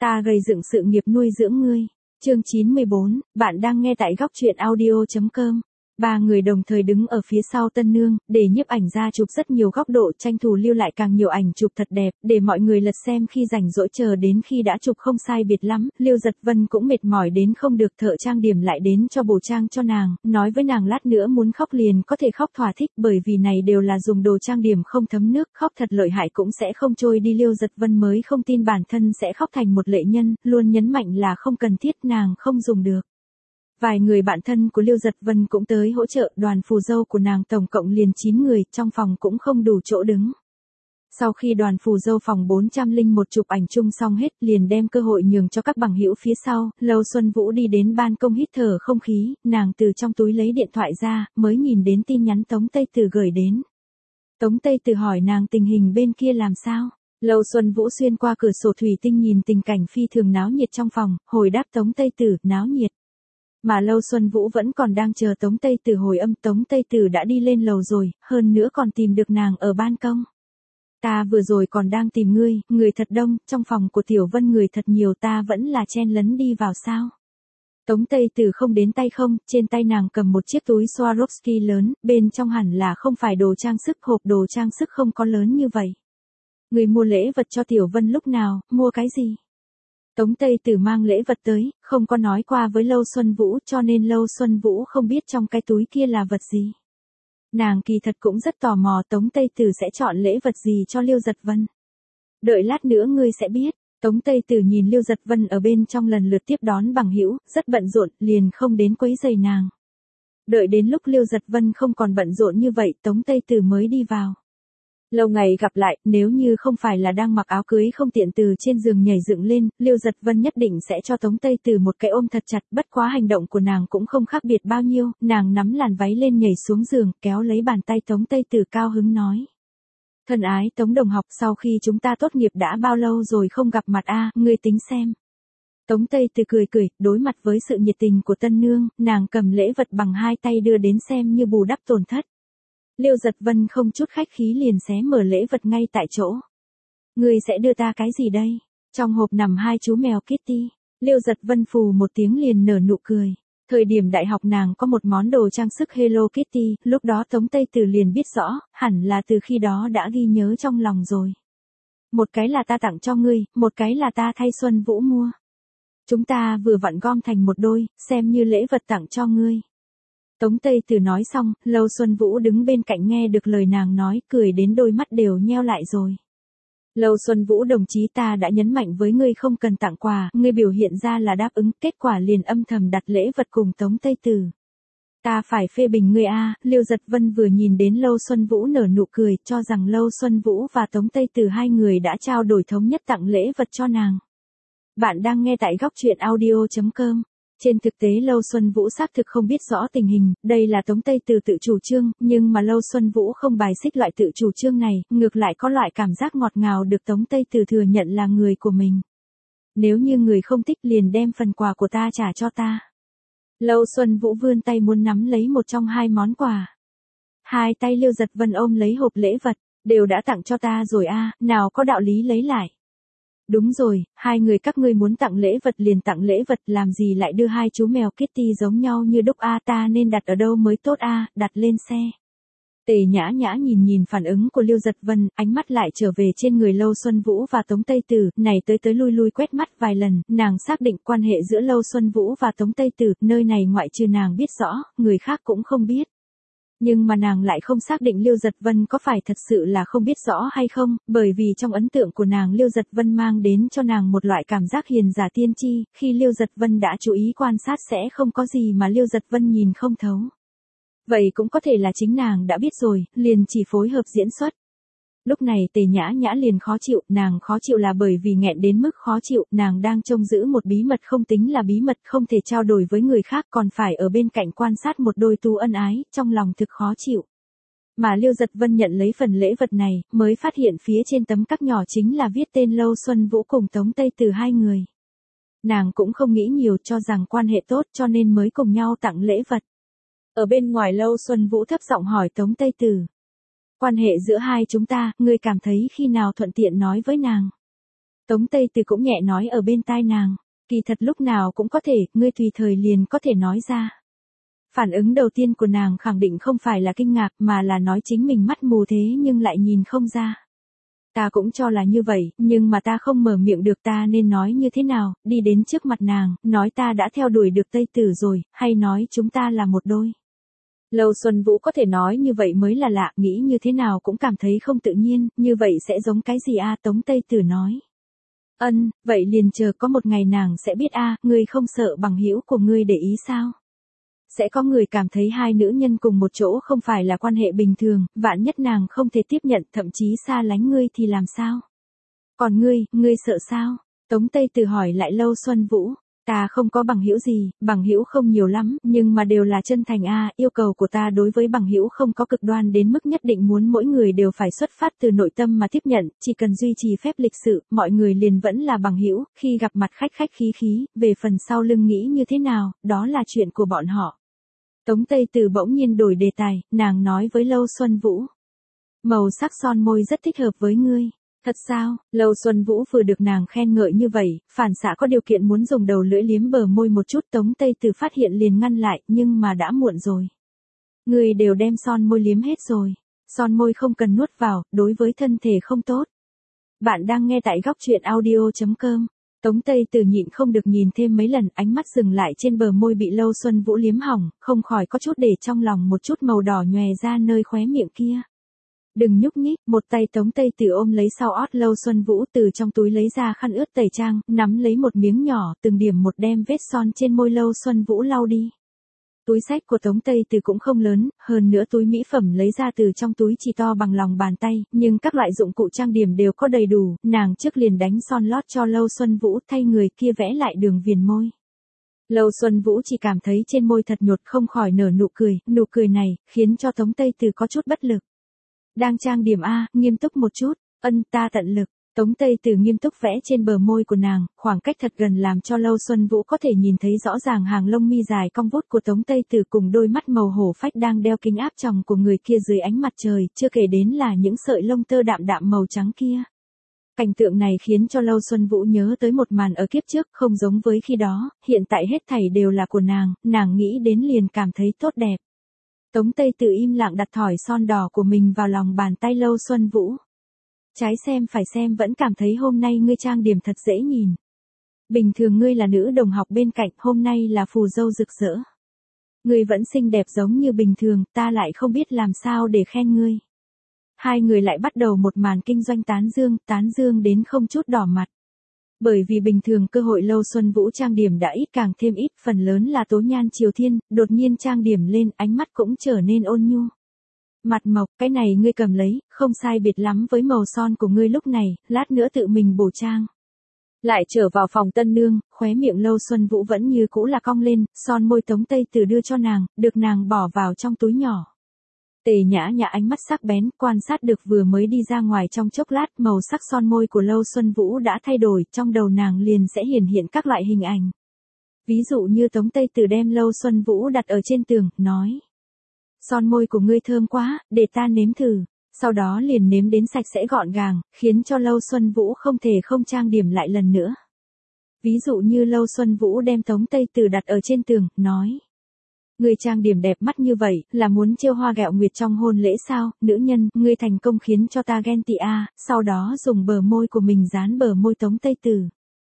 Ta gầy dựng sự nghiệp nuôi dưỡng ngươi. Chương 94, bạn đang nghe tại góc truyện audio.com. Ba người đồng thời đứng ở phía sau Tân Nương, để nhiếp ảnh ra chụp rất nhiều góc độ, tranh thủ lưu lại càng nhiều ảnh chụp thật đẹp, để mọi người lật xem khi rảnh rỗi. Chờ đến khi đã chụp không sai biệt lắm, Liêu Dật Vân cũng mệt mỏi đến không được, thợ trang điểm lại đến cho bổ trang cho nàng, nói với nàng lát nữa muốn khóc liền có thể khóc thỏa thích, bởi vì này đều là dùng đồ trang điểm không thấm nước, khóc thật lợi hại cũng sẽ không trôi đi. Liêu Dật Vân mới không tin bản thân sẽ khóc thành một lệ nhân, luôn nhấn mạnh là không cần thiết, nàng không dùng được. Vài người bạn thân của Liêu Dật Vân cũng tới hỗ trợ, đoàn phù dâu của nàng tổng cộng liền 9 người, trong phòng cũng không đủ chỗ đứng. Sau khi đoàn phù dâu phòng 401 chụp ảnh chung xong hết, liền đem cơ hội nhường cho các bằng hữu phía sau. Lâu Xuân Vũ đi đến ban công hít thở không khí, nàng từ trong túi lấy điện thoại ra, mới nhìn đến tin nhắn Tống Tây Tử gửi đến. Tống Tây Tử hỏi nàng tình hình bên kia làm sao. Lâu Xuân Vũ xuyên qua cửa sổ thủy tinh nhìn tình cảnh phi thường náo nhiệt trong phòng, hồi đáp Tống Tây Tử, náo nhiệt. Mà Lâu Xuân Vũ vẫn còn đang chờ Tống Tây Tử hồi âm. Tống Tây Tử đã đi lên lầu rồi, hơn nữa còn tìm được nàng ở ban công. Ta vừa rồi còn đang tìm ngươi, người thật đông, trong phòng của Tiểu Vân người thật nhiều, ta vẫn là chen lấn đi vào sao. Tống Tây Tử không đến tay không, trên tay nàng cầm một chiếc túi Swarovski lớn, bên trong hẳn là không phải đồ trang sức, hộp đồ trang sức không có lớn như vậy. Người mua lễ vật cho Tiểu Vân lúc nào, mua cái gì? Tống Tây Tử mang lễ vật tới, không có nói qua với Lâu Xuân Vũ, cho nên Lâu Xuân Vũ không biết trong cái túi kia là vật gì. Nàng kỳ thật cũng rất tò mò Tống Tây Tử sẽ chọn lễ vật gì cho Liêu Dật Vân. Đợi lát nữa ngươi sẽ biết. Tống Tây Tử nhìn Liêu Dật Vân ở bên trong lần lượt tiếp đón bằng hữu, rất bận rộn, liền không đến quấy rầy nàng. Đợi đến lúc Liêu Dật Vân không còn bận rộn như vậy, Tống Tây Tử mới đi vào. Lâu ngày gặp lại, nếu như không phải là đang mặc áo cưới không tiện từ trên giường nhảy dựng lên, Liêu Dật Vân nhất định sẽ cho Tống Tây Tử một cái ôm thật chặt, bất quá hành động của nàng cũng không khác biệt bao nhiêu, nàng nắm làn váy lên nhảy xuống giường, kéo lấy bàn tay Tống Tây Tử cao hứng nói. Thân ái Tống đồng học, sau khi chúng ta tốt nghiệp đã bao lâu rồi không gặp mặt a, ngươi tính xem. Tống Tây Tử cười cười, đối mặt với sự nhiệt tình của Tân Nương, nàng cầm lễ vật bằng hai tay đưa đến xem như bù đắp tổn thất. Liêu Dật Vân không chút khách khí liền xé mở lễ vật ngay tại chỗ. Ngươi sẽ đưa ta cái gì đây? Trong hộp nằm hai chú mèo Kitty. Liêu Dật Vân phù một tiếng liền nở nụ cười. Thời điểm đại học nàng có một món đồ trang sức Hello Kitty, lúc đó Tống Tây Tử liền biết rõ, hẳn là từ khi đó đã ghi nhớ trong lòng rồi. Một cái là ta tặng cho ngươi, một cái là ta thay Xuân Vũ mua. Chúng ta vừa vặn gom thành một đôi, xem như lễ vật tặng cho ngươi. Tống Tây Tử nói xong, Lâu Xuân Vũ đứng bên cạnh nghe được lời nàng nói, cười đến đôi mắt đều nheo lại rồi. Lâu Xuân Vũ đồng chí, ta đã nhấn mạnh với ngươi không cần tặng quà, ngươi biểu hiện ra là đáp ứng, kết quả liền âm thầm đặt lễ vật cùng Tống Tây Tử. Ta phải phê bình ngươi a. Liêu Dật Vân vừa nhìn đến Lâu Xuân Vũ nở nụ cười, cho rằng Lâu Xuân Vũ và Tống Tây Tử hai người đã trao đổi thống nhất tặng lễ vật cho nàng. Bạn đang nghe tại góc truyện audio.com. Trên thực tế Lâu Xuân Vũ xác thực không biết rõ tình hình, đây là Tống Tây Tử tự chủ trương, nhưng mà Lâu Xuân Vũ không bài xích loại tự chủ trương này, ngược lại có loại cảm giác ngọt ngào được Tống Tây Tử thừa nhận là người của mình. Nếu như người không thích liền đem phần quà của ta trả cho ta. Lâu Xuân Vũ vươn tay muốn nắm lấy một trong hai món quà. Hai tay Liêu Dật Vân ôm lấy hộp lễ vật, đều đã tặng cho ta rồi a, nào có đạo lý lấy lại. Đúng rồi, hai người các ngươi muốn tặng lễ vật liền tặng lễ vật, làm gì lại đưa hai chú mèo Kitty giống nhau như đúc a, ta nên đặt ở đâu mới tốt a, đặt lên xe. Tề Nhã Nhã nhìn phản ứng của Liêu Dật Vân, ánh mắt lại trở về trên người Lâu Xuân Vũ và Tống Tây Tử, này tới lui quét mắt vài lần, nàng xác định quan hệ giữa Lâu Xuân Vũ và Tống Tây Tử, nơi này ngoại trừ nàng biết rõ, người khác cũng không biết. Nhưng mà nàng lại không xác định Liêu Dật Vân có phải thật sự là không biết rõ hay không, bởi vì trong ấn tượng của nàng Liêu Dật Vân mang đến cho nàng một loại cảm giác hiền giả tiên tri, khi Liêu Dật Vân đã chú ý quan sát sẽ không có gì mà Liêu Dật Vân nhìn không thấu. Vậy cũng có thể là chính nàng đã biết rồi, liền chỉ phối hợp diễn xuất. Lúc này Tề Nhã Nhã liền khó chịu, nàng khó chịu là bởi vì nghẹn đến mức khó chịu, nàng đang trông giữ một bí mật không tính là bí mật, không thể trao đổi với người khác, còn phải ở bên cạnh quan sát một đôi tu ân ái, trong lòng thực khó chịu. Mà Liêu Dật Vân nhận lấy phần lễ vật này, mới phát hiện phía trên tấm cắc nhỏ chính là viết tên Lâu Xuân Vũ cùng Tống Tây Tử hai người. Nàng cũng không nghĩ nhiều, cho rằng quan hệ tốt cho nên mới cùng nhau tặng lễ vật. Ở bên ngoài Lâu Xuân Vũ thấp giọng hỏi Tống Tây Tử. Quan hệ giữa hai chúng ta, ngươi cảm thấy khi nào thuận tiện nói với nàng. Tống Tây Từ cũng nhẹ nói ở bên tai nàng, kỳ thật lúc nào cũng có thể, ngươi tùy thời liền có thể nói ra. Phản ứng đầu tiên của nàng khẳng định không phải là kinh ngạc mà là nói chính mình mắt mù thế nhưng lại nhìn không ra. Ta cũng cho là như vậy, nhưng mà ta không mở miệng được, ta nên nói như thế nào, đi đến trước mặt nàng, nói ta đã theo đuổi được Tây Tử rồi, hay nói chúng ta là một đôi. Lâu Xuân Vũ có thể nói như vậy mới là lạ, nghĩ như thế nào cũng cảm thấy không tự nhiên, như vậy sẽ giống cái gì a? Tống Tây Tử nói. Vậy liền chờ có một ngày nàng sẽ biết a, ngươi không sợ bằng hữu của ngươi để ý sao? Sẽ có người cảm thấy hai nữ nhân cùng một chỗ không phải là quan hệ bình thường, vạn nhất nàng không thể tiếp nhận, thậm chí xa lánh ngươi thì làm sao? Còn ngươi sợ sao? Tống Tây Từ hỏi lại Lâu Xuân Vũ. Ta không có bằng hữu gì, bằng hữu không nhiều lắm, nhưng mà đều là chân thành a, yêu cầu của ta đối với bằng hữu không có cực đoan đến mức nhất định muốn mỗi người đều phải xuất phát từ nội tâm mà tiếp nhận, chỉ cần duy trì phép lịch sự, mọi người liền vẫn là bằng hữu, khi gặp mặt khách khách khí khí, về phần sau lưng nghĩ như thế nào, đó là chuyện của bọn họ. Tống Tây Từ bỗng nhiên đổi đề tài, nàng nói với Lâu Xuân Vũ. Màu sắc son môi rất thích hợp với ngươi. Thật sao? Lâu Xuân Vũ vừa được nàng khen ngợi như vậy, phản xạ có điều kiện muốn dùng đầu lưỡi liếm bờ môi một chút, Tống Tây Từ phát hiện liền ngăn lại, nhưng mà đã muộn rồi. Ngươi đều đem son môi liếm hết rồi. Son môi không cần nuốt vào, đối với thân thể không tốt. Bạn đang nghe tại góc truyện audio.com. Tống Tây Từ nhịn không được nhìn thêm mấy lần, ánh mắt dừng lại trên bờ môi bị Lâu Xuân Vũ liếm hỏng, không khỏi có chút để trong lòng một chút màu đỏ nhòe ra nơi khóe miệng kia. Đừng nhúc nhích, một tay Tống Tây Từ ôm lấy sau ót Lâu Xuân Vũ, từ trong túi lấy ra khăn ướt tẩy trang, nắm lấy một miếng nhỏ, từng điểm một đem vết son trên môi Lâu Xuân Vũ lau đi. Túi xách của Tống Tây Từ cũng không lớn, hơn nữa túi mỹ phẩm lấy ra từ trong túi chỉ to bằng lòng bàn tay, nhưng các loại dụng cụ trang điểm đều có đầy đủ, nàng trước liền đánh son lót cho Lâu Xuân Vũ, thay người kia vẽ lại đường viền môi. Lâu Xuân Vũ chỉ cảm thấy trên môi thật nhột, không khỏi nở nụ cười này, khiến cho Tống Tây Từ có chút bất lực. Đang trang điểm a, nghiêm túc một chút, ta tận lực. Tống Tây Từ nghiêm túc vẽ trên bờ môi của nàng, khoảng cách thật gần làm cho Lâu Xuân Vũ có thể nhìn thấy rõ ràng hàng lông mi dài cong vút của Tống Tây Từ cùng đôi mắt màu hổ phách đang đeo kính áp tròng của người kia dưới ánh mặt trời, chưa kể đến là những sợi lông tơ đạm đạm màu trắng kia. Cảnh tượng này khiến cho Lâu Xuân Vũ nhớ tới một màn ở kiếp trước, không giống với khi đó, hiện tại hết thảy đều là của nàng nghĩ đến liền cảm thấy tốt đẹp. Tống Tây Từ im lặng đặt thỏi son đỏ của mình vào lòng bàn tay Lâu Xuân Vũ. Trái xem phải xem vẫn cảm thấy hôm nay ngươi trang điểm thật dễ nhìn. Bình thường ngươi là nữ đồng học bên cạnh, hôm nay là phù dâu rực rỡ. Ngươi vẫn xinh đẹp giống như bình thường, ta lại không biết làm sao để khen ngươi. Hai người lại bắt đầu một màn kinh doanh tán dương đến không chút đỏ mặt. Bởi vì bình thường cơ hội Lâu Xuân Vũ trang điểm đã ít càng thêm ít, phần lớn là tố nhan chiều thiên, đột nhiên trang điểm lên, ánh mắt cũng trở nên ôn nhu. Mặt mộc, cái này ngươi cầm lấy, không sai biệt lắm với màu son của ngươi lúc này, lát nữa tự mình bổ trang. Lại trở vào phòng tân nương, khóe miệng Lâu Xuân Vũ vẫn như cũ là cong lên, son môi Tống Tây Từ đưa cho nàng, được nàng bỏ vào trong túi nhỏ. Tề Nhã Nhã ánh mắt sắc bén, quan sát được vừa mới đi ra ngoài trong chốc lát, màu sắc son môi của Lâu Xuân Vũ đã thay đổi, trong đầu nàng liền sẽ hiện các loại hình ảnh. Ví dụ như Tống Tây Từ đem Lâu Xuân Vũ đặt ở trên tường, nói. Son môi của ngươi thơm quá, để ta nếm thử. Sau đó liền nếm đến sạch sẽ gọn gàng, khiến cho Lâu Xuân Vũ không thể không trang điểm lại lần nữa. Ví dụ như Lâu Xuân Vũ đem Tống Tây Từ đặt ở trên tường, nói. Ngươi trang điểm đẹp mắt như vậy, là muốn trêu hoa ghẹo nguyệt trong hôn lễ sao, nữ nhân, ngươi thành công khiến cho ta ghen tị a, sau đó dùng bờ môi của mình dán bờ môi Tống Tây Từ.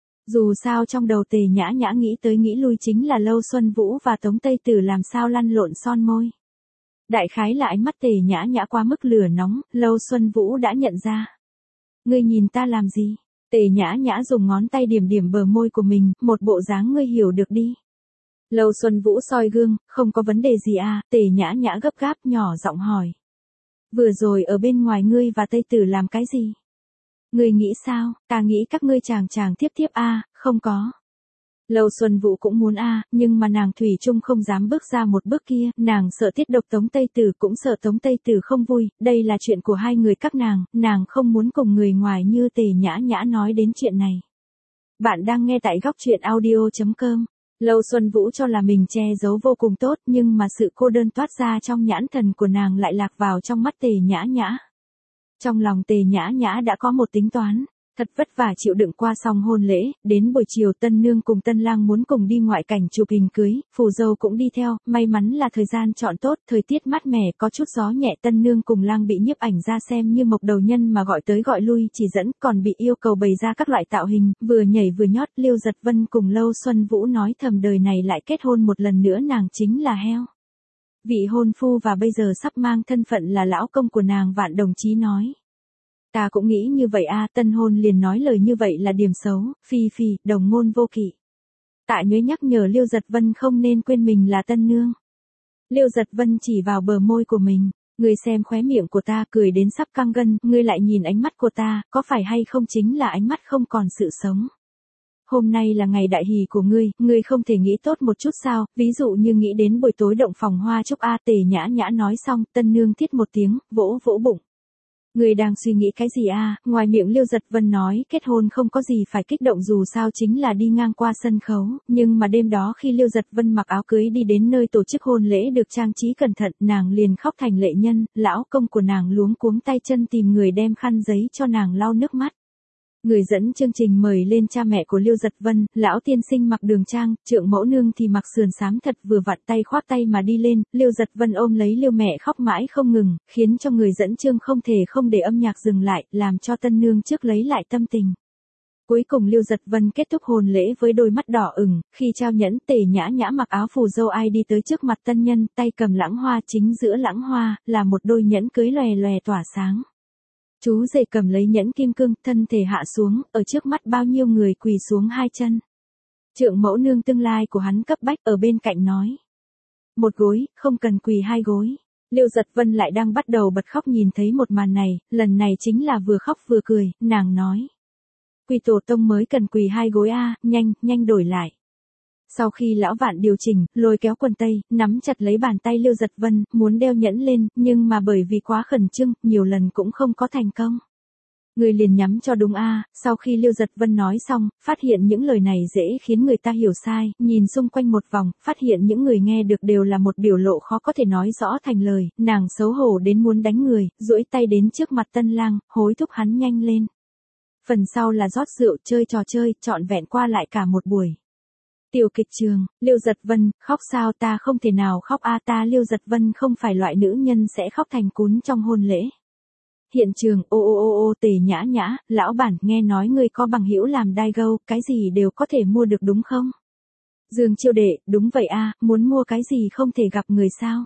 Dù sao trong đầu Tề Nhã Nhã nghĩ tới nghĩ lui chính là Lâu Xuân Vũ và Tống Tây Từ làm sao lăn lộn son môi. Đại khái là ánh mắt Tề Nhã Nhã quá mức lửa nóng, Lâu Xuân Vũ đã nhận ra. Ngươi nhìn ta làm gì? Tề Nhã Nhã dùng ngón tay điểm điểm bờ môi của mình, một bộ dáng ngươi hiểu được đi. Lâu Xuân Vũ soi gương, không có vấn đề gì à, Tề Nhã Nhã gấp gáp nhỏ giọng hỏi. Vừa rồi ở bên ngoài ngươi và Tây Tử làm cái gì? Ngươi nghĩ sao, ta nghĩ các ngươi chàng tiếp a, không có. Lâu Xuân Vũ cũng muốn a, nhưng mà nàng thủy chung không dám bước ra một bước kia, nàng sợ tiết độc Tống Tây Tử, cũng sợ Tống Tây Tử không vui, đây là chuyện của hai người các nàng không muốn cùng người ngoài như Tề Nhã Nhã nói đến chuyện này. Bạn đang nghe tại góc truyện audio.com. Lâu Xuân Vũ cho là mình che giấu vô cùng tốt, nhưng mà sự cô đơn toát ra trong nhãn thần của nàng lại lạc vào trong mắt Tề Nhã Nhã. Trong lòng Tề Nhã Nhã đã có một tính toán. Thật vất vả chịu đựng qua xong hôn lễ, đến buổi chiều tân nương cùng tân lang muốn cùng đi ngoại cảnh chụp hình cưới, phù dâu cũng đi theo, may mắn là thời gian chọn tốt, thời tiết mát mẻ có chút gió nhẹ, tân nương cùng lang bị nhiếp ảnh ra xem như mộc đầu nhân mà gọi tới gọi lui chỉ dẫn, còn bị yêu cầu bày ra các loại tạo hình, vừa nhảy vừa nhót. Liêu Giật Vân cùng Lâu Xuân Vũ nói thầm đời này lại kết hôn một lần nữa nàng chính là heo. Vị hôn phu và bây giờ sắp mang thân phận là lão công của nàng Vạn đồng chí nói. Ta cũng nghĩ như vậy a, tân hôn liền nói lời như vậy là điểm xấu, phi phi, đồng ngôn vô kỵ. Tạ Nhuế nhắc nhở Liêu Giật Vân không nên quên mình là tân nương. Liêu Giật Vân chỉ vào bờ môi của mình, ngươi xem khóe miệng của ta cười đến sắp căng gân, ngươi lại nhìn ánh mắt của ta, có phải hay không chính là ánh mắt không còn sự sống. Hôm nay là ngày đại hỷ của ngươi không thể nghĩ tốt một chút sao, ví dụ như nghĩ đến buổi tối động phòng hoa chúc a. Tề Nhã Nhã nói xong, tân nương thiết một tiếng, vỗ vỗ bụng. Ngươi đang suy nghĩ cái gì a? Ngoài miệng Liêu Giật Vân nói kết hôn không có gì phải kích động dù sao chính là đi ngang qua sân khấu, nhưng mà đêm đó khi Liêu Giật Vân mặc áo cưới đi đến nơi tổ chức hôn lễ được trang trí cẩn thận, nàng liền khóc thành lệ nhân, lão công của nàng luống cuống tay chân tìm người đem khăn giấy cho nàng lau nước mắt. Người dẫn chương trình mời lên cha mẹ của Liêu Giật Vân, lão tiên sinh mặc đường trang, trượng mẫu nương thì mặc sườn xám thật vừa vặn tay khoác tay mà đi lên, Liêu Giật Vân ôm lấy Liêu mẹ khóc mãi không ngừng, khiến cho người dẫn chương không thể không để âm nhạc dừng lại, làm cho tân nương trước lấy lại tâm tình. Cuối cùng Liêu Giật Vân kết thúc hôn lễ với đôi mắt đỏ ửng, khi trao nhẫn Tề Nhã Nhã mặc áo phù dâu ai đi tới trước mặt tân nhân, tay cầm lãng hoa, chính giữa lãng hoa, là một đôi nhẫn cưới lòe lòe tỏa sáng. Chú rể cầm lấy nhẫn kim cương, thân thể hạ xuống, ở trước mắt bao nhiêu người quỳ xuống hai chân. Trượng mẫu nương tương lai của hắn cấp bách ở bên cạnh nói. Một gối, không cần quỳ hai gối. Liêu Giật Vân lại đang bắt đầu bật khóc nhìn thấy một màn này, lần này chính là vừa khóc vừa cười, nàng nói. Quỳ tổ tông mới cần quỳ hai gối a, nhanh đổi lại. Sau khi lão Vạn điều chỉnh, lôi kéo quần tây, nắm chặt lấy bàn tay Liêu Giật Vân, muốn đeo nhẫn lên, nhưng mà bởi vì quá khẩn trương, nhiều lần cũng không có thành công. Người liền nhắm cho đúng a. Sau khi Liêu Giật Vân nói xong, phát hiện những lời này dễ khiến người ta hiểu sai, nhìn xung quanh một vòng, phát hiện những người nghe được đều là một biểu lộ khó có thể nói rõ thành lời, nàng xấu hổ đến muốn đánh người, duỗi tay đến trước mặt tân lang, hối thúc hắn nhanh lên. Phần sau là rót rượu chơi trò chơi, trọn vẹn qua lại cả một buổi. Tiểu kịch trường, Liêu Giật Vân, khóc sao ta không thể nào khóc a, ta Liêu Giật Vân không phải loại nữ nhân sẽ khóc thành cún trong hôn lễ. Hiện trường, ô Tề Nhã Nhã, lão bản nghe nói ngươi có bằng hữu làm đai gâu, cái gì đều có thể mua được đúng không? Dương Chiêu Đệ, đúng vậy a, muốn mua cái gì không thể gặp người sao?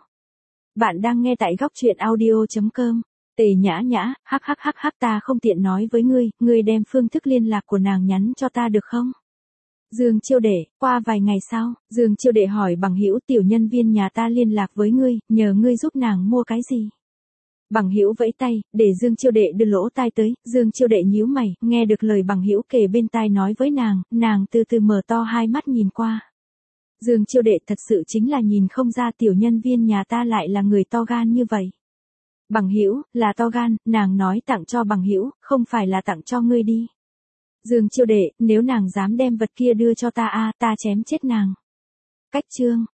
Bạn đang nghe tại góc truyện audio.com. Tề Nhã Nhã, hắc ta không tiện nói với ngươi đem phương thức liên lạc của nàng nhắn cho ta được không? Dương Chiêu Đệ, qua vài ngày sau, Dương Chiêu Đệ hỏi bằng hữu tiểu nhân viên nhà ta liên lạc với ngươi, nhờ ngươi giúp nàng mua cái gì. Bằng hữu vẫy tay, để Dương Chiêu Đệ đưa lỗ tai tới, Dương Chiêu Đệ nhíu mày, nghe được lời bằng hữu kề bên tai nói với nàng từ từ mở to hai mắt nhìn qua. Dương Chiêu Đệ thật sự chính là nhìn không ra tiểu nhân viên nhà ta lại là người to gan như vậy. Bằng hữu, là to gan, nàng nói tặng cho bằng hữu, không phải là tặng cho ngươi đi. Dương Chiêu Đệ, nếu nàng dám đem vật kia đưa cho ta a, ta chém chết nàng. Cách chương